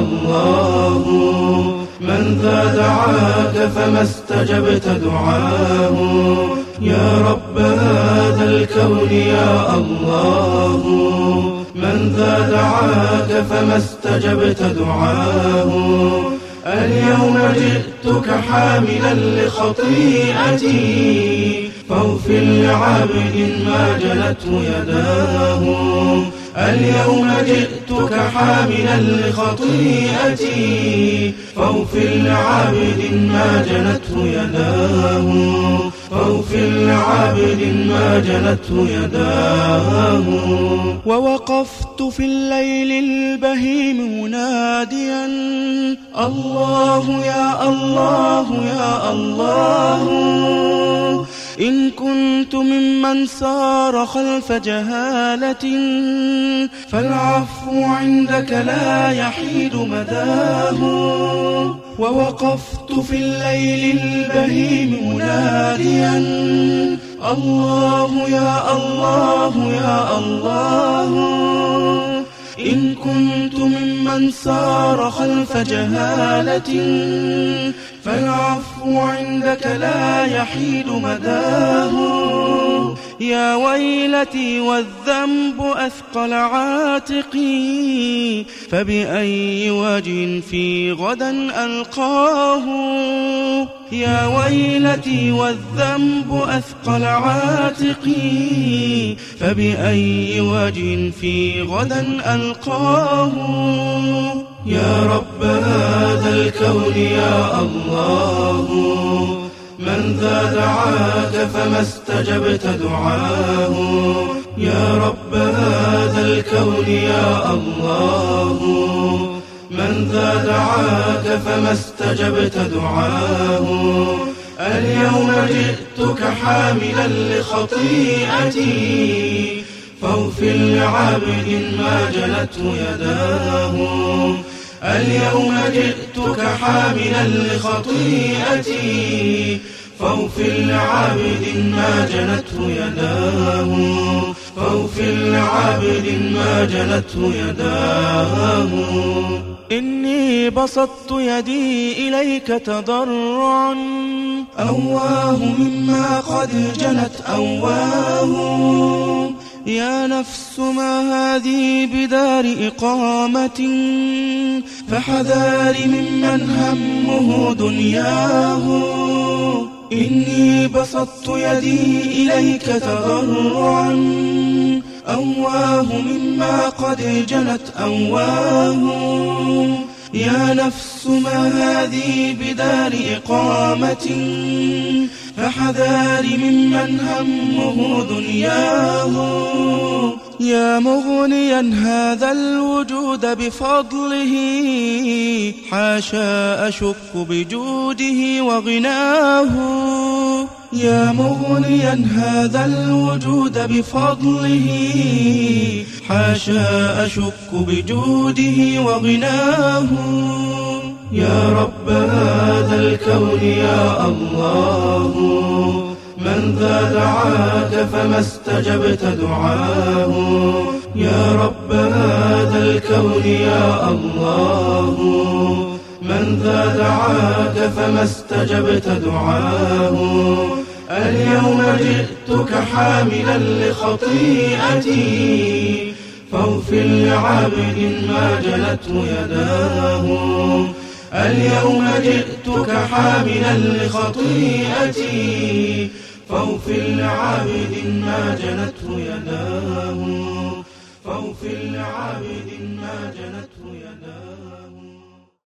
الله. من ذا دعاك فما استجبت دعاه، يا رب هذا الكون يا الله. من ذا دعاك فما استجبت دعاه، اليوم جئتك حاملا لخطيئتي، فاغفر لعبد ما جلته يداه. اليوم جئتك حاملا لخطيئتي، فاغفر لعبد ما جلته يداه. فاغفر لعبد ما جلته يداه. ووقفت في الليل البهيم مناديا الله يا الله يا الله. إن كنت ممن سار خلف جهالة، فالعفو عندك لا يحيد مداه. ووقفت في الليل البهيم مناديا الله يا الله يا الله. إن كنت ممن سار خلف جهالة، فالعفو عندك لا يحيد مداه. يا ويلتي والذنب أثقل عاتقي، فبأي وجه في غدا ألقاه. يا ويلتي والذنب أثقل عاتقي، فبأي وجه في غدا ألقاه. يا رب هذا الكون يا الله. من ذا دعاك فما استجبت دعاه، يا رب هذا الكون يا الله. من ذا دعاك فما استجبت دعاه، اليوم جئتك حاملا لخطيئتي، فاغفر لعبد ما جلته يداه. اليوم جئتك حاملا لخطيئتي، فاغفر لعبد ما جلته يداه. فاغفر لعبد ما جلته يداه. إني بسطت يدي إليك تضرعا، أواه مما قد جلت أواه. يا نفس ما هذه بدار إقامة، فحذار ممن همه دنياه. إني بسطت يدي إليك تضرعا، أواه مما قد جلت أواه. يا نفس ما هذه بدار إقامة، فحذار ممن همه دنياه. يا مغنيا هذا الوجود بفضله، حاشا أشك بجوده وغناه. يا مغنيا هذا الوجود بفضله، حاشا أشك بجوده وغناه. يا رب هذا الكون يا الله. من ذا دعاك فما استجبت دعاه، يا رب هذا الكون يا الله. من ذا دعاك فما استجبت دعاه، اليوم جئتك حاملا لخطيئتي، فاغفر لعبد ما جلته يداه. اليوم جئتك حاملا لخطيئتي، فاغفر لعبد ما جلته يداه. فاغفر لعبد ما جلته يداه.